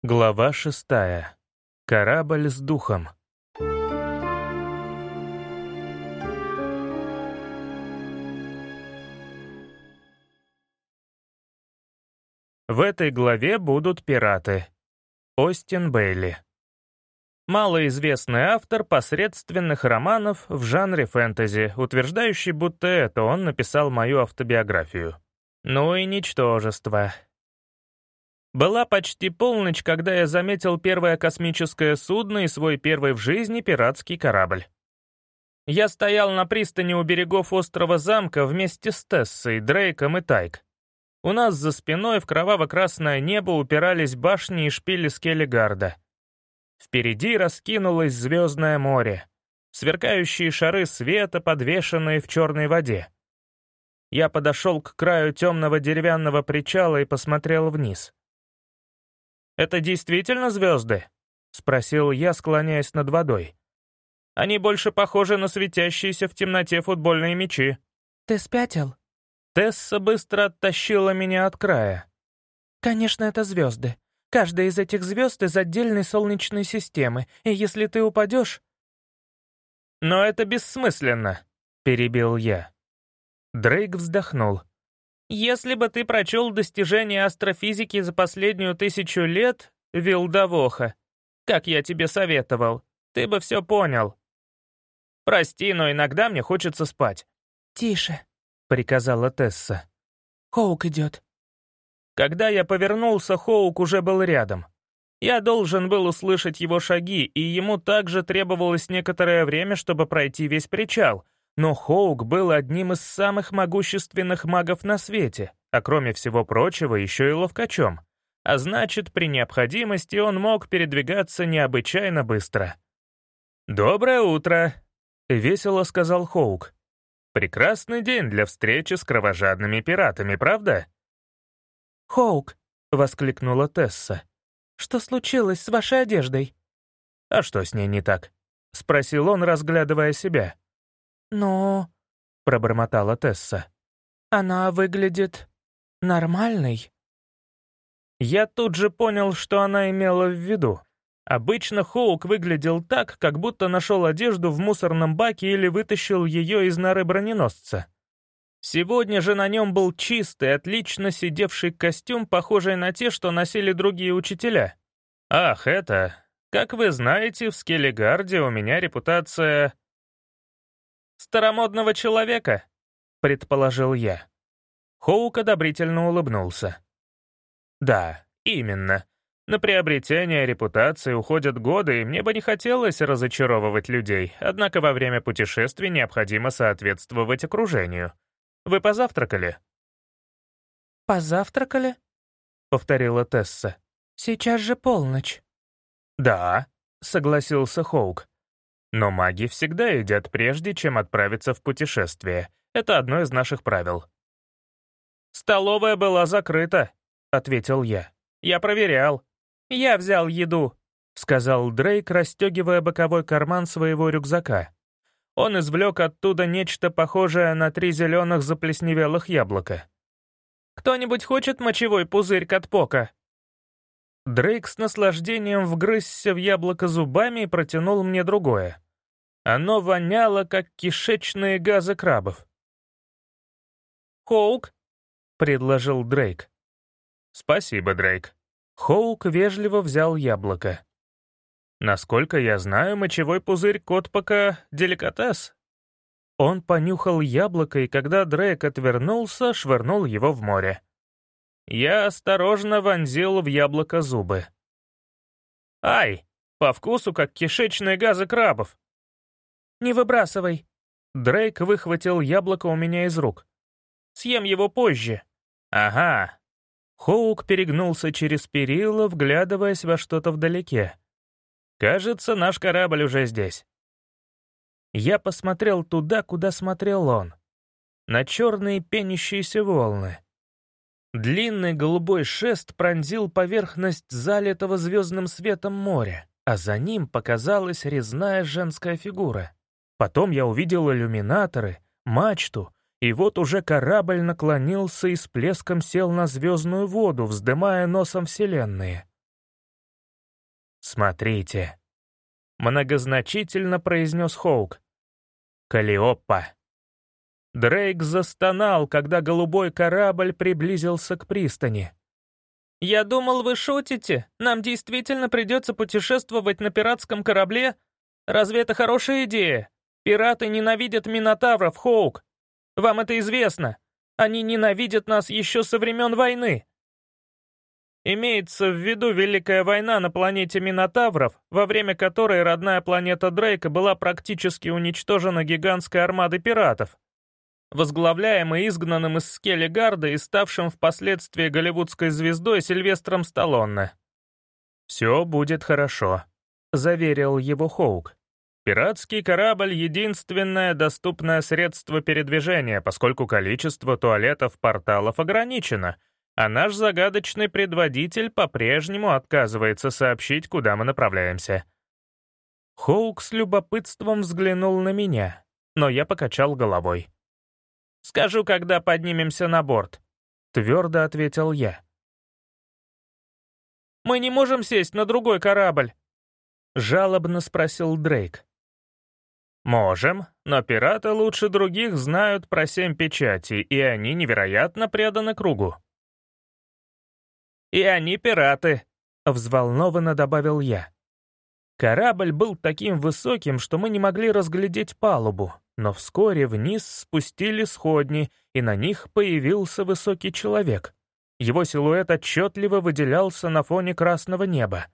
Глава 6. Корабль с духом. В этой главе будут пираты. Остин Бейли. Малоизвестный автор посредственных романов в жанре фэнтези, утверждающий, будто это он написал мою автобиографию. Ну и ничтожество. Была почти полночь, когда я заметил первое космическое судно и свой первый в жизни пиратский корабль. Я стоял на пристани у берегов острова Замка вместе с Тессой, Дрейком и Тайк. У нас за спиной в кроваво-красное небо упирались башни и шпили Скеллигарда. Впереди раскинулось звездное море, сверкающие шары света, подвешенные в черной воде. Я подошел к краю темного деревянного причала и посмотрел вниз. «Это действительно звезды?» — спросил я, склоняясь над водой. «Они больше похожи на светящиеся в темноте футбольные мячи». «Ты спятил?» Тесса быстро оттащила меня от края. «Конечно, это звезды. Каждая из этих звезд из отдельной солнечной системы, и если ты упадешь...» «Но это бессмысленно», — перебил я. Дрейк вздохнул. «Если бы ты прочел достижения астрофизики за последнюю 1000 лет, Вилдавоха, как я тебе советовал, ты бы все понял. Прости, но иногда мне хочется спать». «Тише», — приказала Тесса. «Хоук идет». Когда я повернулся, Хоук уже был рядом. Я должен был услышать его шаги, и ему также требовалось некоторое время, чтобы пройти весь причал, но Хоук был одним из самых могущественных магов на свете, а кроме всего прочего еще и ловкачом. А значит, при необходимости он мог передвигаться необычайно быстро. «Доброе утро», — весело сказал Хоук. «Прекрасный день для встречи с кровожадными пиратами, правда?» «Хоук», — воскликнула Тесса. «что случилось с вашей одеждой?» «А что с ней не так?» — спросил он, разглядывая себя. «Ну...» — пробормотала Тесса. «Она выглядит... нормальной». Я тут же понял, что она имела в виду. Обычно Хоук выглядел так, как будто нашел одежду в мусорном баке или вытащил ее из норы броненосца. Сегодня же на нем был чистый, отлично сидевший костюм, похожий на те, что носили другие учителя. «Ах, это... Как вы знаете, в Скеллигарде у меня репутация...» «Старомодного человека», — предположил я. Хоук одобрительно улыбнулся. «Да, именно. На приобретение репутации уходят годы, и мне бы не хотелось разочаровывать людей, однако во время путешествий необходимо соответствовать окружению. Вы позавтракали?» «Позавтракали?» — повторила Тесса. «Сейчас же полночь». «Да», — согласился Хоук. «Но маги всегда едят прежде, чем отправиться в путешествие. Это одно из наших правил». «Столовая была закрыта», — ответил я. «Я проверял. Я взял еду», — сказал Дрейк, расстегивая боковой карман своего рюкзака. Он извлек оттуда нечто похожее на 3 зеленых заплесневелых яблока. «Кто-нибудь хочет мочевой пузырь Катпока?» Дрейк с наслаждением вгрызся в яблоко зубами и протянул мне другое. Оно воняло, как кишечные газы крабов. «Хоук?» — предложил Дрейк. «Спасибо, Дрейк». Хоук вежливо взял яблоко. «Насколько я знаю, мочевой пузырь Котпока — деликатес». Он понюхал яблоко, и когда Дрейк отвернулся, швырнул его в море. Я осторожно вонзил в яблоко зубы. «Ай, по вкусу, как кишечные газы крабов». «Не выбрасывай». Дрейк выхватил яблоко у меня из рук. «Съем его позже». «Ага». Хоук перегнулся через перила, вглядываясь во что-то вдалеке. «Кажется, наш корабль уже здесь». Я посмотрел туда, куда смотрел он. На черные пенящиеся волны. Длинный голубой шест пронзил поверхность залитого звездным светом моря, а за ним показалась резная женская фигура. Потом я увидел иллюминаторы, мачту, и вот уже корабль наклонился и с плеском сел на звездную воду, вздымая носом вселенные. «Смотрите», — многозначительно произнес Хоук. «Каллиопа». Дрейк застонал, когда голубой корабль приблизился к пристани. «Я думал, вы шутите. Нам действительно придется путешествовать на пиратском корабле? Разве это хорошая идея? Пираты ненавидят минотавров, Хоук. Вам это известно. Они ненавидят нас еще со времен войны». Имеется в виду Великая война на планете Минотавров, во время которой родная планета Дрейка была практически уничтожена гигантской армадой пиратов, возглавляемой изгнанным из Скеллигарда и ставшим впоследствии голливудской звездой Сильвестром Сталлоне. «Все будет хорошо», — заверил его Хоук. «Пиратский корабль — единственное доступное средство передвижения, поскольку количество туалетов-порталов ограничено, а наш загадочный предводитель по-прежнему отказывается сообщить, куда мы направляемся». Хоук с любопытством взглянул на меня, но я покачал головой. «Скажу, когда поднимемся на борт», — твердо ответил я. «Мы не можем сесть на другой корабль?» — жалобно спросил Дрейк. «Можем, но пираты лучше других знают про 7 печатей, и они невероятно преданы кругу». «И они пираты», — взволнованно добавил я. Корабль был таким высоким, что мы не могли разглядеть палубу, но вскоре вниз спустили сходни, и на них появился высокий человек. Его силуэт отчетливо выделялся на фоне красного неба.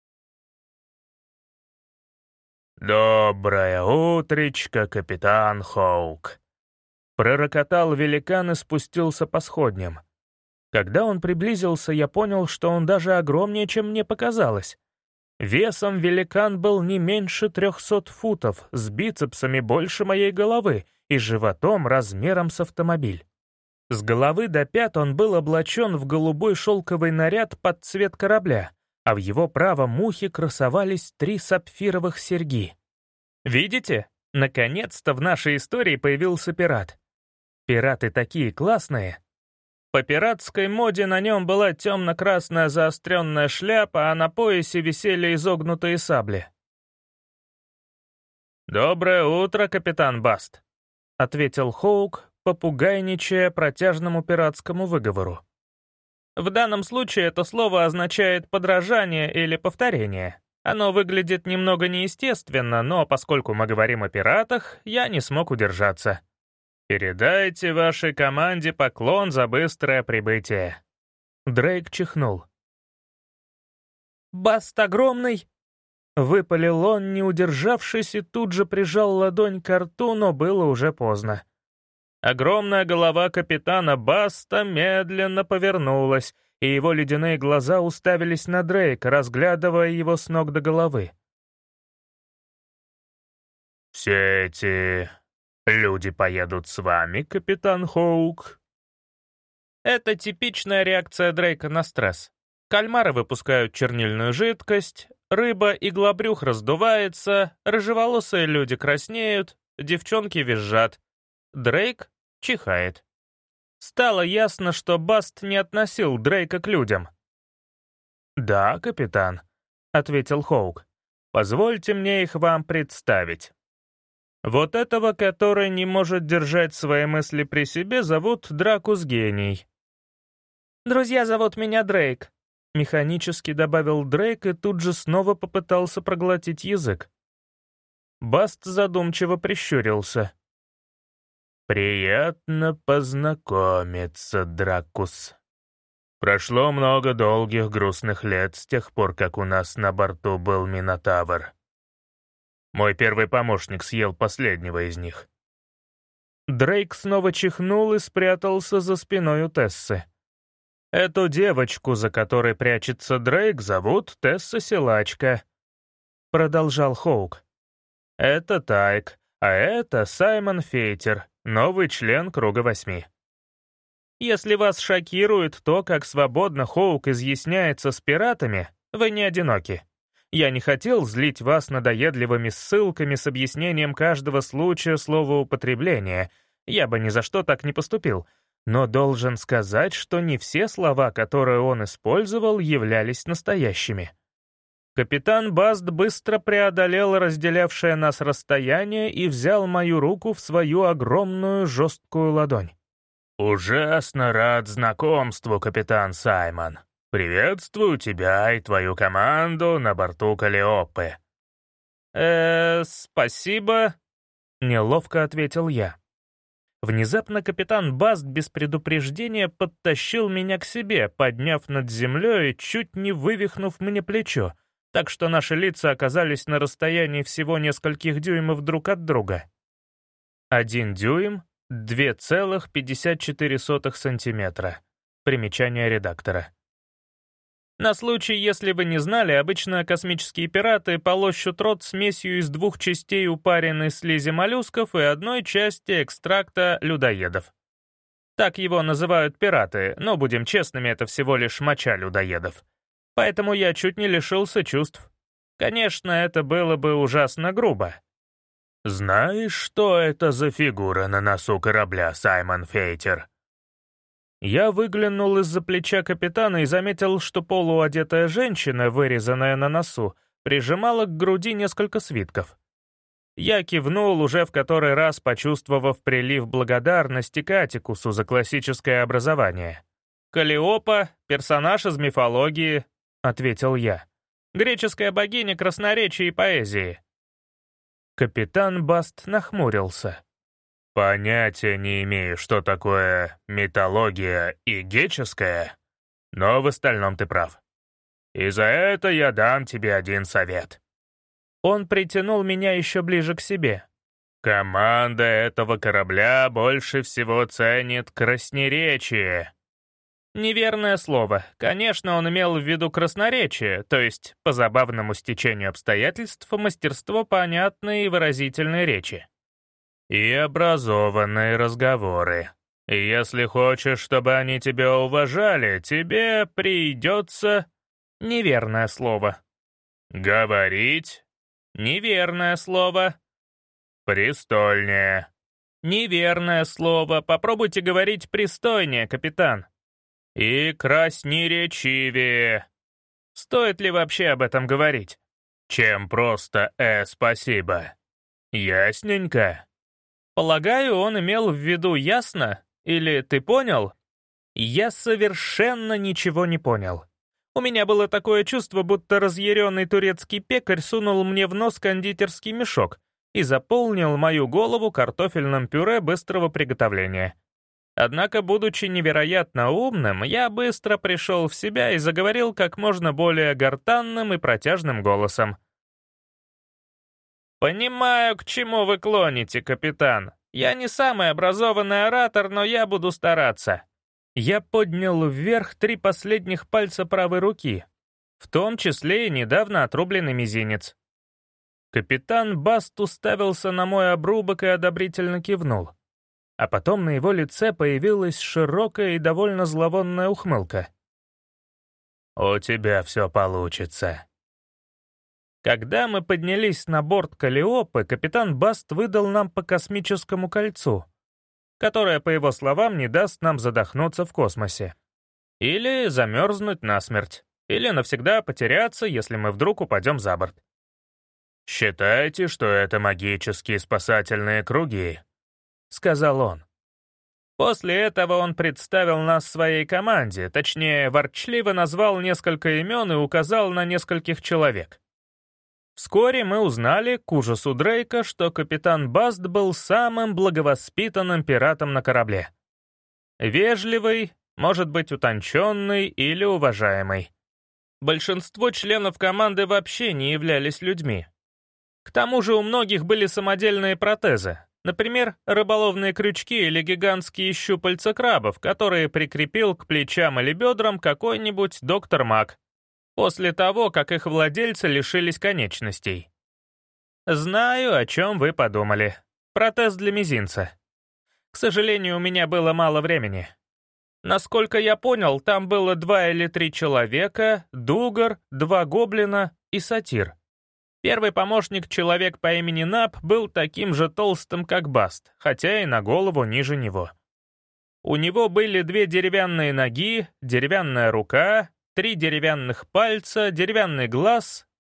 «Доброе утречко, капитан Хоук!» Пророкотал великан и спустился по сходням. Когда он приблизился, я понял, что он даже огромнее, чем мне показалось. Весом великан был не меньше 300 футов, с бицепсами больше моей головы и животом размером с автомобиль. С головы до пят он был облачен в голубой шелковый наряд под цвет корабля, а в его правом ухе красовались 3 сапфировых серьги. Видите? Наконец-то в нашей истории появился пират. Пираты такие классные. По пиратской моде на нем была темно-красная заостренная шляпа, а на поясе висели изогнутые сабли. «Доброе утро, капитан Баст», — ответил Хоук, попугайничая протяжному пиратскому выговору. В данном случае это слово означает подражание или повторение. Оно выглядит немного неестественно, но поскольку мы говорим о пиратах, я не смог удержаться. «Передайте вашей команде поклон за быстрое прибытие». Дрейк чихнул. «Баст огромный!» Выпалил он, не удержавшись, и тут же прижал ладонь к рту, но было уже поздно. Огромная голова капитана Баста медленно повернулась, и его ледяные глаза уставились на Дрейка, разглядывая его с ног до головы. «Все эти люди поедут с вами, капитан Хоук?» Это типичная реакция Дрейка на стресс. Кальмары выпускают чернильную жидкость, рыба иглобрюх раздувается, рыжеволосые люди краснеют, девчонки визжат. Дрейк чихает. Стало ясно, что Баст не относил Дрейка к людям. «Да, капитан», — ответил Хоук. «Позвольте мне их вам представить. Вот этого, который не может держать свои мысли при себе, зовут Дракус Гений». «Друзья зовут меня Дрейк», — механически добавил Дрейк и тут же снова попытался проглотить язык. Баст задумчиво прищурился. «Приятно познакомиться, Дракус. Прошло много долгих грустных лет с тех пор, как у нас на борту был Минотавр. Мой первый помощник съел последнего из них». Дрейк снова чихнул и спрятался за спиной у Тессы. «Эту девочку, за которой прячется Дрейк, зовут Тесса-силачка», — продолжал Хоук. «Это Тайк, а это Саймон Фейтер, новый член Круга 8. Если вас шокирует то, как свободно Хоук изъясняется с пиратами, вы не одиноки. Я не хотел злить вас надоедливыми ссылками с объяснением каждого случая словоупотребления, я бы ни за что так не поступил, но должен сказать, что не все слова, которые он использовал, являлись настоящими. Капитан Баст быстро преодолел разделявшее нас расстояние и взял мою руку в свою огромную жесткую ладонь. «Ужасно рад знакомству, капитан Саймон. Приветствую тебя и твою команду на борту Каллиопы». Спасибо», — неловко ответил я. Внезапно капитан Баст без предупреждения подтащил меня к себе, подняв над землей и чуть не вывихнув мне плечо, так что наши лица оказались на расстоянии всего нескольких дюймов друг от друга. 1 дюйм, 2,54 сантиметра. Примечание редактора. На случай, если вы не знали, обычно космические пираты полощут рот смесью из 2 частей упаренной слизи моллюсков и 1 части экстракта людоедов. Так его называют пираты, но, будем честными, это всего лишь моча людоедов. Поэтому я чуть не лишился чувств. Конечно, это было бы ужасно грубо. «Знаешь, что это за фигура на носу корабля, Саймон Фейтер?» Я выглянул из-за плеча капитана и заметил, что полуодетая женщина, вырезанная на носу, прижимала к груди несколько свитков. Я кивнул, уже в который раз почувствовав прилив благодарности к Атикусу за классическое образование. «Каллиопа — персонаж из мифологии», — ответил я. «Греческая богиня красноречия и поэзии». Капитан Баст нахмурился. «Понятия не имею, что такое митология и греческая, но в остальном ты прав. И за это я дам тебе один совет». Он притянул меня еще ближе к себе. «Команда этого корабля больше всего ценит красноречие». Неверное слово. Конечно, он имел в виду красноречие, то есть, по забавному стечению обстоятельств, мастерство понятной и выразительной речи. «И образованные разговоры. И если хочешь, чтобы они тебя уважали, тебе придется...» Неверное слово. «Говорить?» Неверное слово. «Престольнее». Неверное слово. Попробуйте говорить пристойнее, капитан. «И красноречивее». Стоит ли вообще об этом говорить? Чем просто спасибо. Ясненько? Полагаю, он имел в виду ясно? Или ты понял? Я совершенно ничего не понял. У меня было такое чувство, будто разъяренный турецкий пекарь сунул мне в нос кондитерский мешок и заполнил мою голову картофельным пюре быстрого приготовления. Однако, будучи невероятно умным, я быстро пришел в себя и заговорил как можно более гортанным и протяжным голосом. «Понимаю, к чему вы клоните, капитан. Я не самый образованный оратор, но я буду стараться». Я поднял вверх 3 последних пальца правой руки, в том числе и недавно отрубленный мизинец. Капитан Баст уставился на мой обрубок и одобрительно кивнул. А потом на его лице появилась широкая и довольно зловонная ухмылка. «У тебя все получится». Когда мы поднялись на борт Каллиопы, капитан Баст выдал нам по космическому кольцу, которое, по его словам, не даст нам задохнуться в космосе. Или замерзнуть насмерть, или навсегда потеряться, если мы вдруг упадем за борт. «Считайте, что это магические спасательные круги», — сказал он. После этого он представил нас своей команде, точнее, ворчливо назвал несколько имен и указал на нескольких человек. Вскоре мы узнали, к ужасу Дрейка, что капитан Баст был самым благовоспитанным пиратом на корабле. Вежливый, может быть, утонченный или уважаемый. Большинство членов команды вообще не являлись людьми. К тому же у многих были самодельные протезы, например, рыболовные крючки или гигантские щупальца крабов, которые прикрепил к плечам или бедрам какой-нибудь доктор Мак, после того, как их владельцы лишились конечностей. Знаю, о чем вы подумали. Протез для мизинца. К сожалению, у меня было мало времени. Насколько я понял, там было 2 или 3 человека, дугар, 2 гоблина и сатир. Первый помощник, человек по имени Нап, был таким же толстым, как Баст, хотя и на голову ниже него. У него были 2 деревянные ноги, деревянная рука, 3 деревянных пальца, деревянный глаз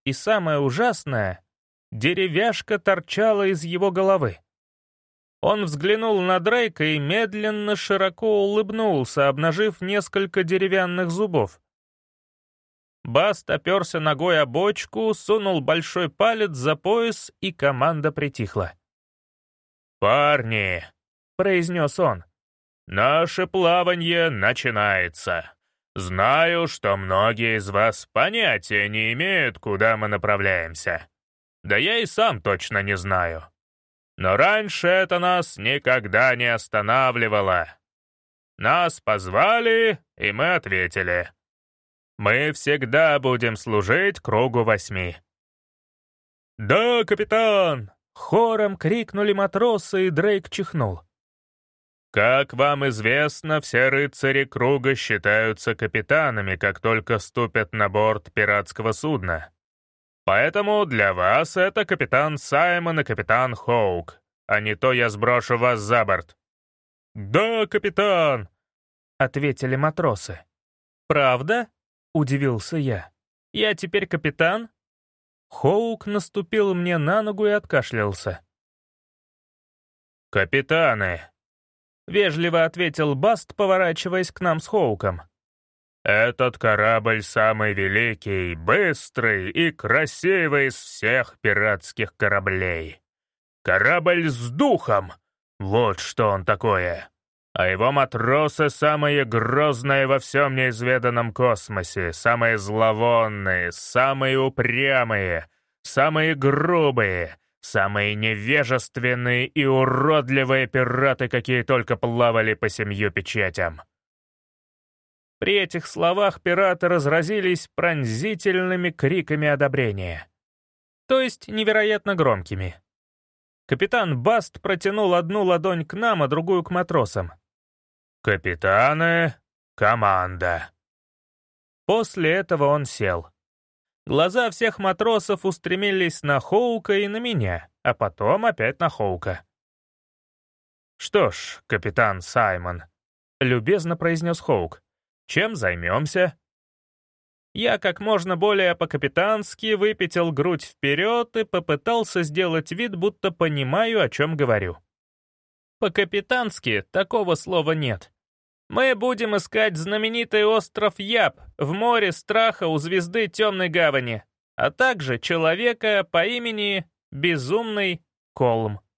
и самое ужасное — деревяшка торчала из его головы. Он взглянул на Дрейка и медленно широко улыбнулся, обнажив несколько деревянных зубов. Баст оперся ногой о бочку, сунул большой палец за пояс, и команда притихла. «Парни», — произнес он, — «наше плавание начинается. Знаю, что многие из вас понятия не имеют, куда мы направляемся. Да я и сам точно не знаю. Но раньше это нас никогда не останавливало. Нас позвали, и мы ответили. Мы всегда будем служить кругу 8. «Да, капитан!» — хором крикнули матросы, и Дрейк чихнул. Как вам известно, все рыцари круга считаются капитанами, как только ступят на борт пиратского судна. Поэтому для вас это капитан Саймон и капитан Хоук, а не то я сброшу вас за борт». «Да, капитан!» — ответили матросы. «Правда?» — удивился я. «Я теперь капитан?» Хоук наступил мне на ногу и откашлялся. «Капитаны!» — вежливо ответил Баст, поворачиваясь к нам с Хоуком. «Этот корабль самый великий, быстрый и красивый из всех пиратских кораблей. Корабль с духом! Вот что он такое! А его матросы самые грозные во всем неизведанном космосе, самые зловонные, самые упрямые, самые грубые, самые невежественные и уродливые пираты, какие только плавали по 7 печатям». При этих словах пираты разразились пронзительными криками одобрения. То есть невероятно громкими. Капитан Баст протянул одну ладонь к нам, а другую к матросам. «Капитаны, команда». После этого он сел. Глаза всех матросов устремились на Хоука и на меня, а потом опять на Хоука. «Что ж, капитан Саймон», — любезно произнес Хоук, — «чем займемся?» Я как можно более по-капитански выпятил грудь вперед и попытался сделать вид, будто понимаю, о чем говорю. По-капитански такого слова нет. Мы будем искать знаменитый остров Яб в море страха у звезды Темной Гавани, а также человека по имени Безумный Колм.